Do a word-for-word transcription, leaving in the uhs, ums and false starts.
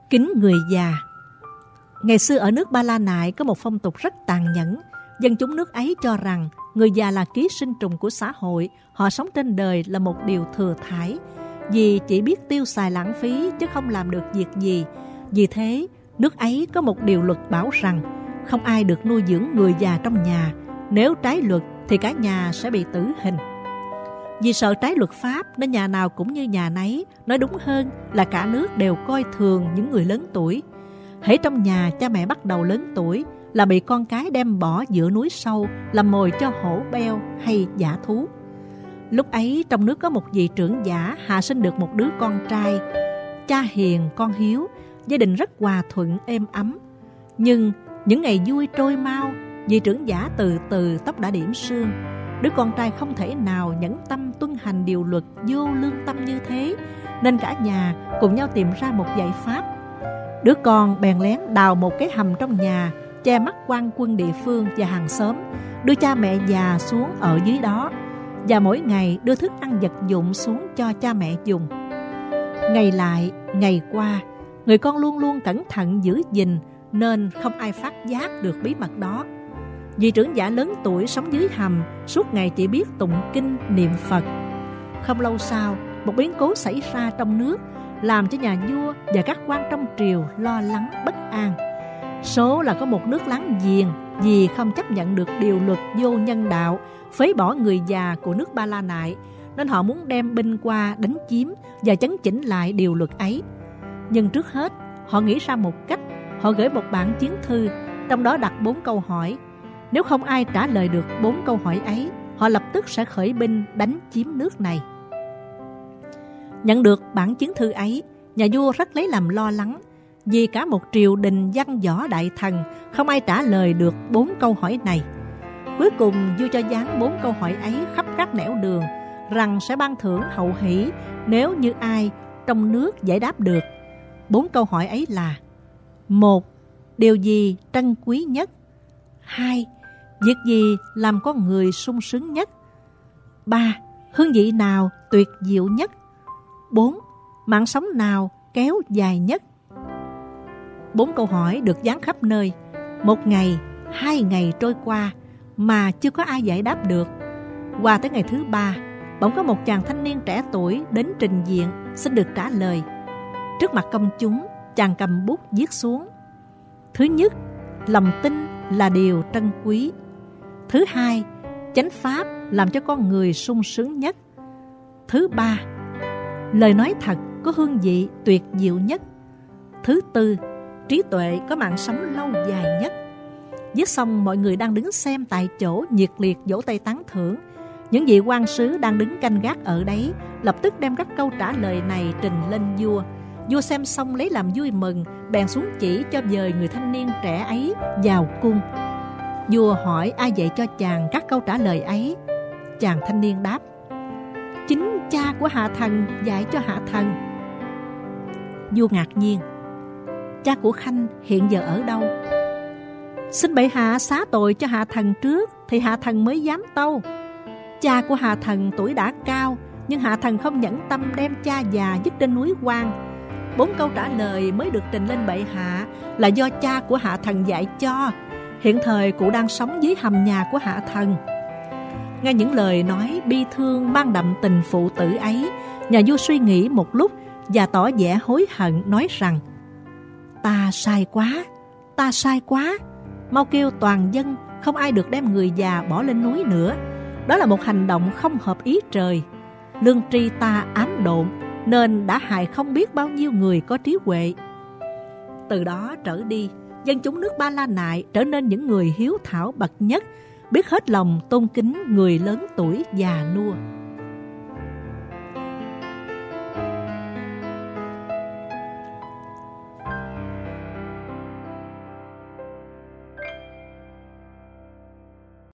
Kính người già. Ngày xưa ở nước Ba La Nại có một phong tục rất tàn nhẫn. Dân chúng nước ấy cho rằng người già là ký sinh trùng của xã hội, họ sống trên đời là một điều thừa thãi, vì chỉ biết tiêu xài lãng phí chứ không làm được việc gì. Vì thế, nước ấy có một điều luật bảo rằng không ai được nuôi dưỡng người già trong nhà. Nếu trái luật thì cả nhà sẽ bị tử hình. Vì sợ trái luật pháp nên nhà nào cũng như nhà nấy, nói đúng hơn là cả nước đều coi thường những người lớn tuổi. Hễ trong nhà cha mẹ bắt đầu lớn tuổi là bị con cái đem bỏ giữa núi sâu làm mồi cho hổ beo hay dã thú. Lúc ấy trong nước có một vị trưởng giả hạ sinh được một đứa con trai. Cha hiền con hiếu, gia đình rất hòa thuận êm ấm. Nhưng những ngày vui trôi mau, vị trưởng giả từ từ tóc đã điểm sương. Đứa con trai không thể nào nhẫn tâm tuân hành điều luật vô lương tâm như thế, nên cả nhà cùng nhau tìm ra một giải pháp. Đứa con bèn lén đào một cái hầm trong nhà, che mắt quan quân địa phương và hàng xóm, đưa cha mẹ già xuống ở dưới đó, và mỗi ngày đưa thức ăn vật dụng xuống cho cha mẹ dùng. Ngày lại, ngày qua, người con luôn luôn cẩn thận giữ gìn, nên không ai phát giác được bí mật đó. Vị trưởng giả lớn tuổi sống dưới hầm, suốt ngày chỉ biết tụng kinh niệm Phật. Không lâu sau, một biến cố xảy ra trong nước, làm cho nhà vua và các quan trong triều lo lắng bất an. Số là có một nước láng giềng vì không chấp nhận được điều luật vô nhân đạo, phế bỏ người già của nước Ba La Nại, nên họ muốn đem binh qua đánh chiếm và chấn chỉnh lại điều luật ấy. Nhưng trước hết, họ nghĩ ra một cách. Họ gửi một bản chiến thư, trong đó đặt bốn câu hỏi. Nếu không ai trả lời được bốn câu hỏi ấy, họ lập tức sẽ khởi binh đánh chiếm nước này. Nhận được bản chiến thư ấy, nhà vua rất lấy làm lo lắng, vì cả một triều đình văn võ đại thần không ai trả lời được bốn câu hỏi này. Cuối cùng vua cho dán bốn câu hỏi ấy khắp các nẻo đường, rằng sẽ ban thưởng hậu hỷ nếu như ai trong nước giải đáp được. Bốn câu hỏi ấy là: một. Điều gì trân quý nhất? Hai. Việc gì làm con người sung sướng nhất? Ba. Hương vị nào tuyệt diệu nhất? Bốn. Mạng sống nào kéo dài nhất? Bốn câu hỏi được dán khắp nơi. Một ngày, hai ngày trôi qua mà chưa có ai giải đáp được. Qua tới ngày thứ ba, bỗng có một chàng thanh niên trẻ tuổi đến trình diện xin được trả lời. Trước mặt công chúng, chàng cầm bút viết xuống: Thứ nhất, lòng tin là điều trân quý. Thứ hai, chánh pháp làm cho con người sung sướng nhất. Thứ ba, lời nói thật có hương vị tuyệt diệu nhất. Thứ tư, trí tuệ có mạng sống lâu dài nhất. Viết xong, mọi người đang đứng xem tại chỗ nhiệt liệt vỗ tay tán thưởng. Những vị quan sứ đang đứng canh gác ở đấy lập tức đem các câu trả lời này trình lên vua. Vua xem xong lấy làm vui mừng, bèn xuống chỉ cho dời người thanh niên trẻ ấy vào cung. Vua hỏi ai dạy cho chàng các câu trả lời ấy. Chàng thanh niên đáp: Chính cha của hạ thần dạy cho hạ thần. Vua ngạc nhiên: Cha của Khanh hiện giờ ở đâu? Xin bệ hạ xá tội cho hạ thần trước, thì hạ thần mới dám tâu. Cha của hạ thần tuổi đã cao, nhưng hạ thần không nhẫn tâm đem cha già dứt trên núi hoang. Bốn câu trả lời mới được trình lên bệ hạ là do cha của hạ thần dạy cho. Hiện thời cụ đang sống dưới hầm nhà của hạ thần. Nghe những lời nói bi thương mang đậm tình phụ tử ấy, nhà vua suy nghĩ một lúc và tỏ vẻ hối hận, nói rằng: Ta sai quá, ta sai quá. Mau kêu toàn dân không ai được đem người già bỏ lên núi nữa. Đó là một hành động không hợp ý trời. Lương tri ta ám độn, nên đã hại không biết bao nhiêu người có trí huệ. Từ đó trở đi, dân chúng nước Ba La Nại trở nên những người hiếu thảo bậc nhất, biết hết lòng tôn kính người lớn tuổi già nua.